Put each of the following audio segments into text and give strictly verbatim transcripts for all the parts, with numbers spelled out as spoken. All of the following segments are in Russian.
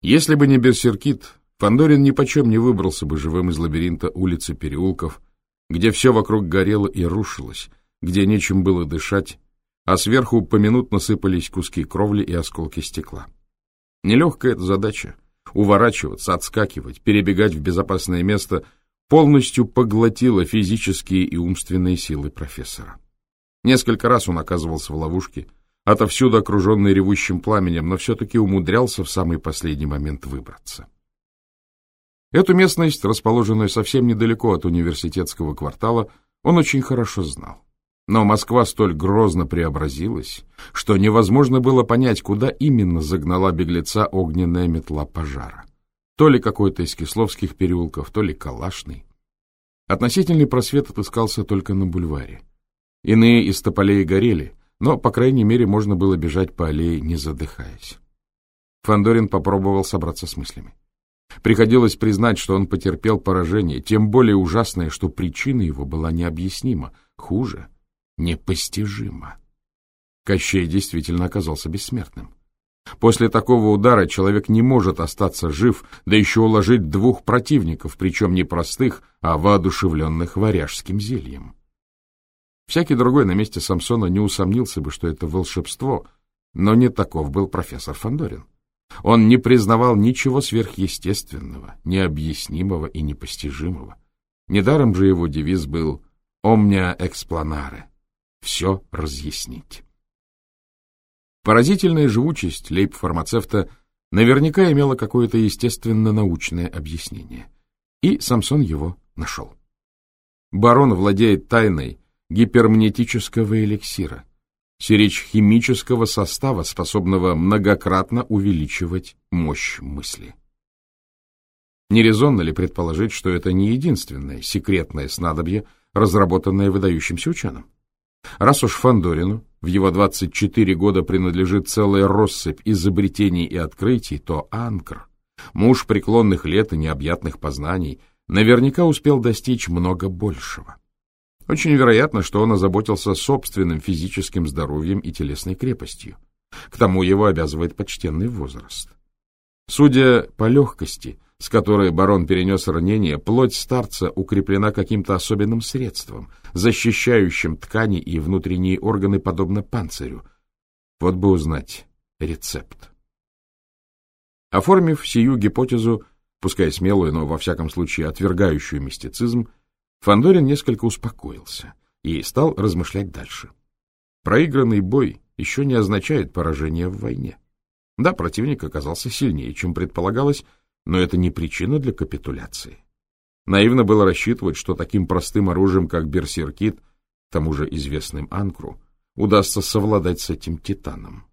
Если бы не Берсеркит, Фандорин нипочем не выбрался бы живым из лабиринта улиц и переулков, где все вокруг горело и рушилось, где нечем было дышать, а сверху поминутно сыпались куски кровли и осколки стекла. Нелегкая эта задача — уворачиваться, отскакивать, перебегать в безопасное место — полностью поглотила физические и умственные силы профессора. Несколько раз он оказывался в ловушке, отовсюду окруженный ревущим пламенем, но все-таки умудрялся в самый последний момент выбраться. Эту местность, расположенную совсем недалеко от университетского квартала, он очень хорошо знал. Но Москва столь грозно преобразилась, что невозможно было понять, куда именно загнала беглеца огненная метла пожара. То ли какой-то из Кисловских переулков, то ли Калашный. Относительный просвет отыскался только на бульваре. Иные из тополей горели, но, по крайней мере, можно было бежать по аллее, не задыхаясь. Фандорин попробовал собраться с мыслями. Приходилось признать, что он потерпел поражение, тем более ужасное, что причина его была необъяснима, хуже — непостижима. Кощей действительно оказался бессмертным. После такого удара человек не может остаться жив, да еще уложить двух противников, причем не простых, а воодушевленных варяжским зельем. Всякий другой на месте Самсона не усомнился бы, что это волшебство, но не таков был профессор Фандорин. Он не признавал ничего сверхъестественного, необъяснимого и непостижимого. Недаром же его девиз был «Omnia explanare» — «все разъяснить». Поразительная живучесть лейб-фармацевта наверняка имела какое-то естественно-научное объяснение. И Самсон его нашел. Барон владеет тайной гипермнетического эликсира, сиречь химического состава, способного многократно увеличивать мощь мысли. Нерезонно ли предположить, что это не единственное секретное снадобье, разработанное выдающимся ученым? Раз уж Фандорину в его двадцать четыре года принадлежит целая россыпь изобретений и открытий, то Анкр, муж преклонных лет и необъятных познаний, наверняка успел достичь много большего. Очень вероятно, что он озаботился собственным физическим здоровьем и телесной крепостью. К тому его обязывает почтенный возраст. Судя по легкости, с которой барон перенес ранение, плоть старца укреплена каким-то особенным средством, защищающим ткани и внутренние органы подобно панцирю. Вот бы узнать рецепт. Оформив сию гипотезу, пускай смелую, но во всяком случае отвергающую мистицизм, Фандорин несколько успокоился и стал размышлять дальше. Проигранный бой еще не означает поражение в войне. Да, противник оказался сильнее, чем предполагалось, но это не причина для капитуляции. Наивно было рассчитывать, что таким простым оружием, как Берсеркит, к тому же известным Анкру, удастся совладать с этим титаном.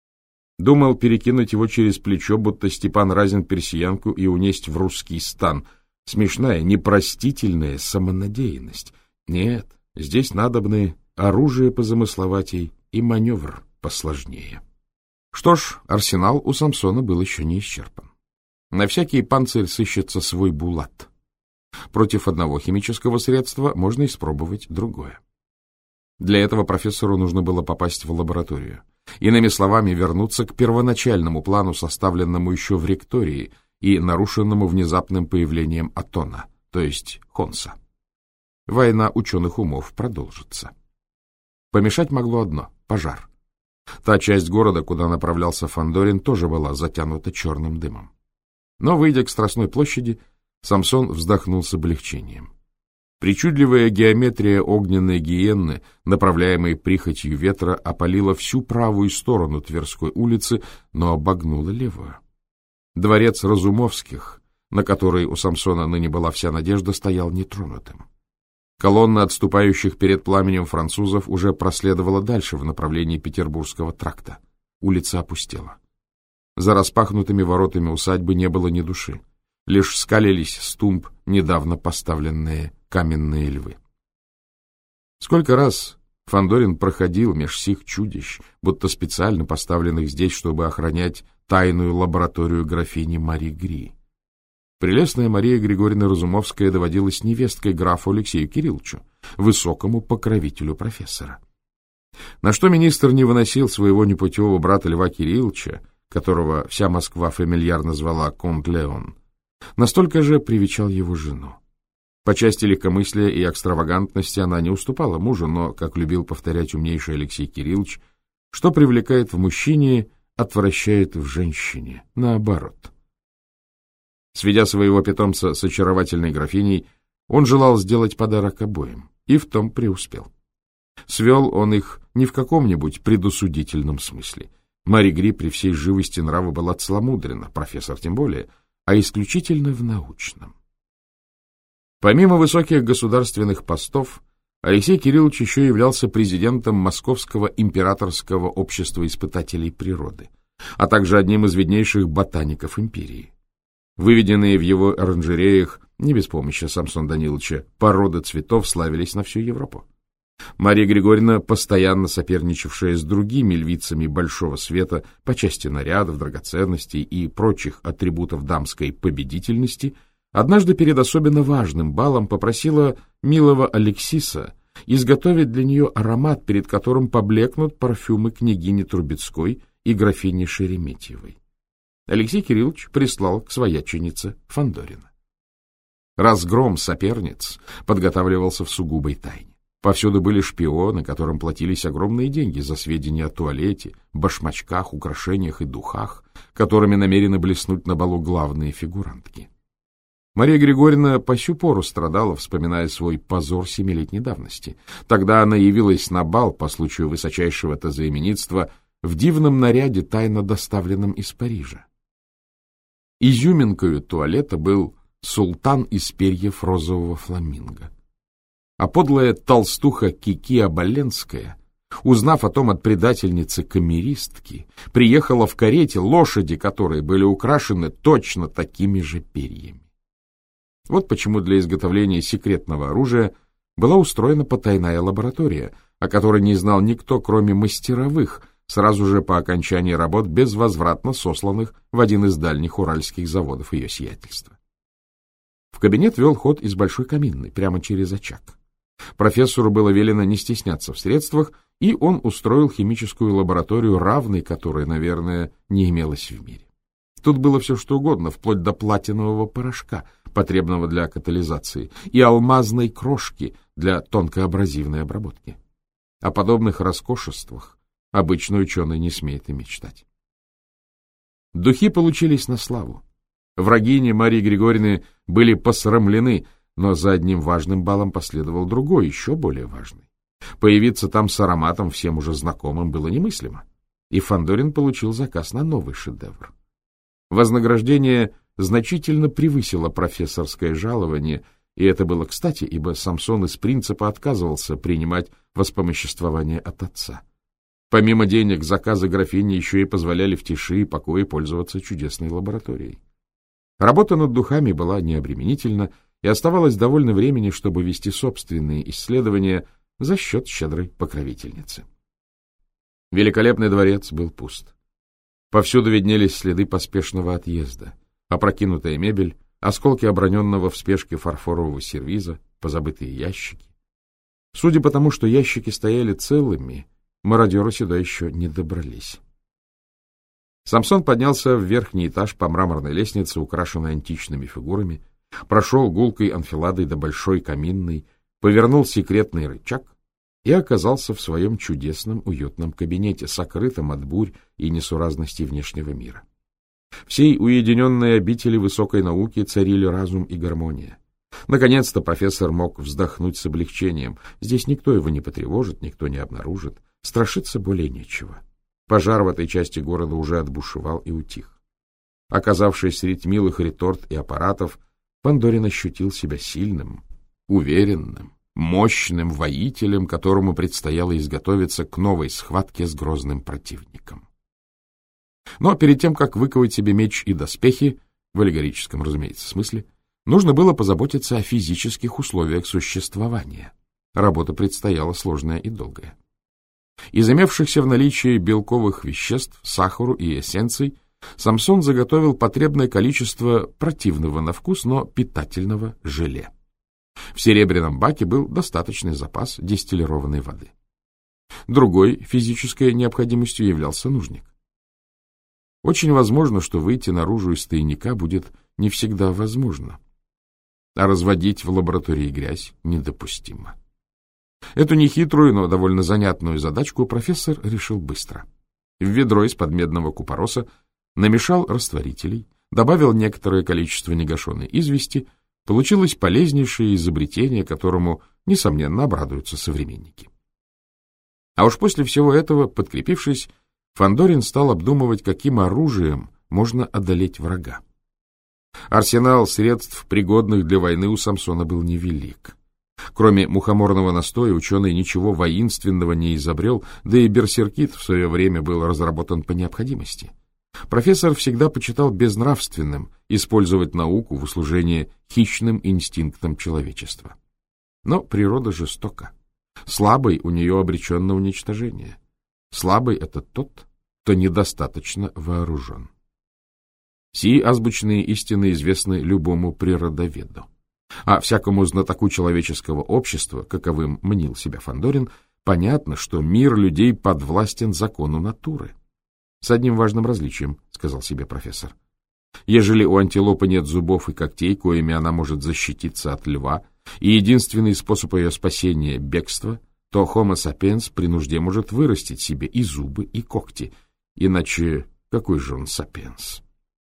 Думал перекинуть его через плечо, будто Степан Разин персиянку, и унесть в русский стан. Смешная, непростительная самонадеянность. Нет, здесь надобны оружие позамысловатей и маневр посложнее. Что ж, арсенал у Самсона был еще не исчерпан. На всякий панцирь сыщется свой булат. Против одного химического средства можно испробовать другое. Для этого профессору нужно было попасть в лабораторию. Иными словами, вернуться к первоначальному плану, составленному еще в ректории и нарушенному внезапным появлением Атона, то есть Хонса. Война ученых умов продолжится. Помешать могло одно — пожар. Та часть города, куда направлялся Фандорин, тоже была затянута черным дымом. Но, выйдя к Страстной площади, Самсон вздохнул с облегчением. Причудливая геометрия огненной гиенны, направляемой прихотью ветра, опалила всю правую сторону Тверской улицы, но обогнула левую. Дворец Разумовских, на который у Самсона ныне была вся надежда, стоял нетронутым. Колонна отступающих перед пламенем французов уже проследовала дальше в направлении Петербургского тракта. Улица опустела. За распахнутыми воротами усадьбы не было ни души. Лишь скалились с тумб недавно поставленные каменные львы. Сколько раз Фандорин проходил меж сих чудищ, будто специально поставленных здесь, чтобы охранять тайную лабораторию графини Мари Гри. Прелестная Мария Григорьевна Разумовская доводилась невесткой графу Алексею Кирилловичу, высокому покровителю профессора. На что министр не выносил своего непутевого брата Льва Кирилловича, которого вся Москва фамильярно звала Конт Леон, настолько же привечал его жену. По части легкомыслия и экстравагантности она не уступала мужу, но, как любил повторять умнейший Алексей Кириллович, что привлекает в мужчине, отвращает в женщине, наоборот. Сведя своего питомца с очаровательной графиней, он желал сделать подарок обоим, и в том преуспел. Свел он их не в каком-нибудь предусудительном смысле. Мари Гри при всей живости нрава была целомудрена, профессор тем более, а исключительно в научном. Помимо высоких государственных постов, Алексей Кириллович еще являлся президентом Московского императорского общества испытателей природы, а также одним из виднейших ботаников империи. Выведенные в его оранжереях, не без помощи Самсона Даниловича, породы цветов славились на всю Европу. Мария Григорьевна, постоянно соперничавшая с другими львицами большого света по части нарядов, драгоценностей и прочих атрибутов дамской победительности, однажды перед особенно важным балом попросила милого Алексиса изготовить для нее аромат, перед которым поблекнут парфюмы княгини Трубецкой и графини Шереметьевой. Алексей Кириллович прислал к свояченице Фандорина. Разгром соперниц подготавливался в сугубой тайне. Повсюду были шпионы, которым платились огромные деньги за сведения о туалете, башмачках, украшениях и духах, которыми намерены блеснуть на балу главные фигурантки. Мария Григорьевна по сю пору страдала, вспоминая свой позор семилетней давности. Тогда она явилась на бал по случаю высочайшего тазоименитства в дивном наряде, тайно доставленном из Парижа. Изюминкою туалета был султан из перьев розового фламинго. А подлая толстуха Кики Оболенская, узнав о том от предательницы-камеристки, приехала в карете, лошади которой были украшены точно такими же перьями. Вот почему для изготовления секретного оружия была устроена потайная лаборатория, о которой не знал никто, кроме мастеровых, сразу же по окончании работ безвозвратно сосланных в один из дальних уральских заводов ее сиятельства. В кабинет вел ход из большой каминной, прямо через очаг. Профессору было велено не стесняться в средствах, и он устроил химическую лабораторию, равной которой, наверное, не имелось в мире. Тут было все что угодно, вплоть до платинового порошка, потребного для катализации, и алмазной крошки для тонкоабразивной обработки. О подобных роскошествах обычный ученый не смеет и мечтать. Духи получились на славу. Врагини Марии Григорьевны были посрамлены, но за одним важным балом последовал другой, еще более важный. Появиться там с ароматом, всем уже знакомым, было немыслимо, и Фандорин получил заказ на новый шедевр. Вознаграждение значительно превысило профессорское жалование, и это было кстати, ибо Самсон из принципа отказывался принимать воспомоществование от отца. Помимо денег, заказы графини еще и позволяли в тиши и покое пользоваться чудесной лабораторией. Работа над духами была необременительна, и оставалось довольно времени, чтобы вести собственные исследования за счет щедрой покровительницы. Великолепный дворец был пуст. Повсюду виднелись следы поспешного отъезда, опрокинутая мебель, осколки оброненного в спешке фарфорового сервиза, позабытые ящики. Судя по тому, что ящики стояли целыми, мародеры сюда еще не добрались. Самсон поднялся в верхний этаж по мраморной лестнице, украшенной античными фигурами, прошел гулкой анфиладой до большой каминной, повернул секретный рычаг и оказался в своем чудесном уютном кабинете, сокрытом от бурь и несуразностей внешнего мира. Всей уединенной обители высокой науки царили разум и гармония. Наконец-то профессор мог вздохнуть с облегчением. Здесь никто его не потревожит, никто не обнаружит. Страшиться более нечего. Пожар в этой части города уже отбушевал и утих. Оказавшись среди милых реторт и аппаратов, Фандорин ощутил себя сильным, уверенным, мощным воителем, которому предстояло изготовиться к новой схватке с грозным противником. Но перед тем, как выковать себе меч и доспехи, в аллегорическом, разумеется, смысле, нужно было позаботиться о физических условиях существования. Работа предстояла сложная и долгая. Из имевшихся в наличии белковых веществ, сахару и эссенций, Самсон заготовил потребное количество противного на вкус, но питательного желе. В серебряном баке был достаточный запас дистиллированной воды. Другой физической необходимостью являлся нужник. очень возможно, что выйти наружу из тайника будет не всегда возможно. А разводить в лаборатории грязь недопустимо. Эту нехитрую, но довольно занятную задачку профессор решил быстро. В ведро из-под медного купороса намешал растворителей, добавил некоторое количество негашенной извести, получилось полезнейшее изобретение, которому, несомненно, обрадуются современники. А уж после всего этого, подкрепившись, Фандорин стал обдумывать, каким оружием можно одолеть врага. Арсенал средств, пригодных для войны, у Самсона был невелик. Кроме мухоморного настоя ученый ничего воинственного не изобрел, да и берсеркит в свое время был разработан по необходимости. Профессор всегда почитал безнравственным использовать науку в услужении хищным инстинктам человечества. Но природа жестока. Слабый у нее обречен на уничтожение. Слабый — это тот, кто недостаточно вооружен. Сии азбучные истины известны любому природоведу. А всякому знатоку человеческого общества, каковым мнил себя Фандорин, понятно, что мир людей подвластен закону натуры. С одним важным различием, — сказал себе профессор. Ежели у антилопы нет зубов и когтей, коими она может защититься от льва, и единственный способ ее спасения — бегство, то Homo sapiens при нужде может вырастить себе и зубы, и когти. Иначе какой же он сапиенс?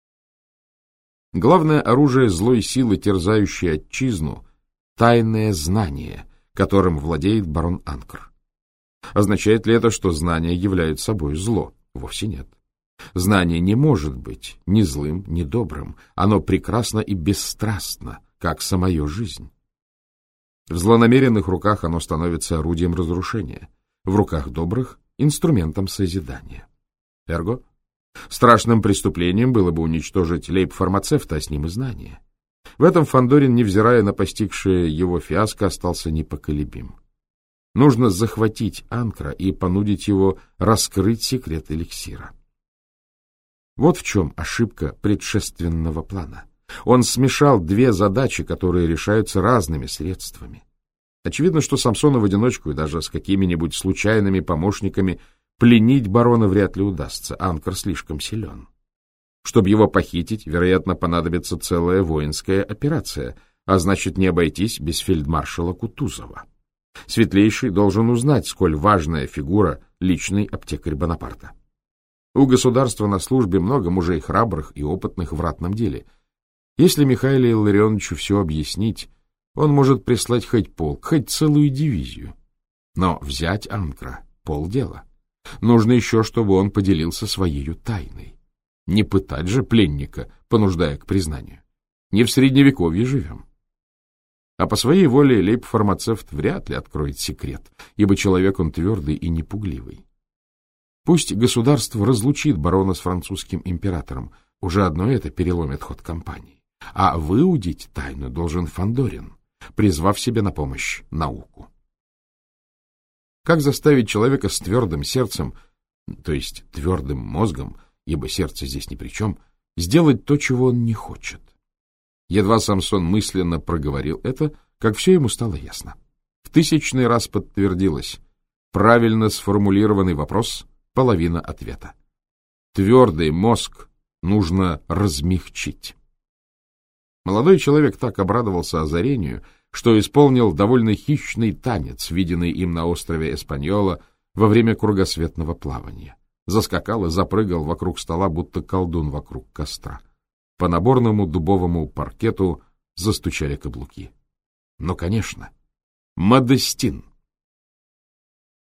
Главное оружие злой силы, терзающей отчизну, — тайное знание, которым владеет барон Анкр. Означает ли это, что знания являются собой зло? Вовсе нет. Знание не может быть ни злым, ни добрым. Оно прекрасно и бесстрастно, как самая жизнь. В злонамеренных руках оно становится орудием разрушения, в руках добрых — инструментом созидания. Эрго, страшным преступлением было бы уничтожить лейб-фармацевта, а с ним и знания. В этом Фандорин, невзирая на постигшее его фиаско, остался непоколебим. Нужно захватить Анкра и понудить его раскрыть секрет эликсира. Вот в чем ошибка предшественного плана. Он смешал две задачи, которые решаются разными средствами. Очевидно, что Самсону в одиночку и даже с какими-нибудь случайными помощниками пленить барона вряд ли удастся, Анкр слишком силен. Чтобы его похитить, вероятно, понадобится целая воинская операция, а значит, не обойтись без фельдмаршала Кутузова. Светлейший должен узнать, сколь важная фигура личный аптекарь Бонапарта. У государства на службе много мужей храбрых и опытных в ратном деле. Если Михаилу Илларионовичу все объяснить, он может прислать хоть полк, хоть целую дивизию. Но взять Анкра — полдела. Нужно еще, чтобы он поделился своею тайной. Не пытать же пленника, понуждая к признанию. Не в Средневековье живем. А по своей воле лейб-фармацевт вряд ли откроет секрет, ибо человек он твердый и непугливый. Пусть государство разлучит барона с французским императором, уже одно это переломит ход кампании. А выудить тайну должен Фандорин, призвав себе на помощь науку. Как заставить человека с твердым сердцем, то есть твердым мозгом, ибо сердце здесь ни при чем, сделать то, чего он не хочет? Едва Самсон мысленно проговорил это, как все ему стало ясно. В тысячный раз подтвердилось: правильно сформулированный вопрос — половина ответа. Твердый мозг нужно размягчить. Молодой человек так обрадовался озарению, что исполнил довольно хищный танец, виденный им на острове Эспаньола во время кругосветного плавания. Заскакал и запрыгал вокруг стола, будто колдун вокруг костра. По наборному дубовому паркету застучали каблуки. Но, конечно, Модестин